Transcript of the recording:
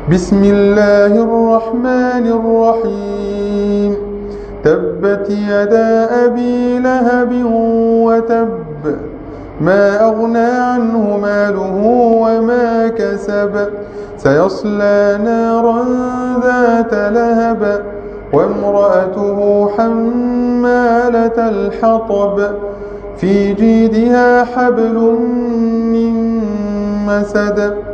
بسم الله الرحمن الرحيم تبت يدا أبي لهب وتب ما أغنى عنه ماله وما كسب سيصلى نارا ذات لهب وامرأته حمالة الحطب في جيدها حبل من مسد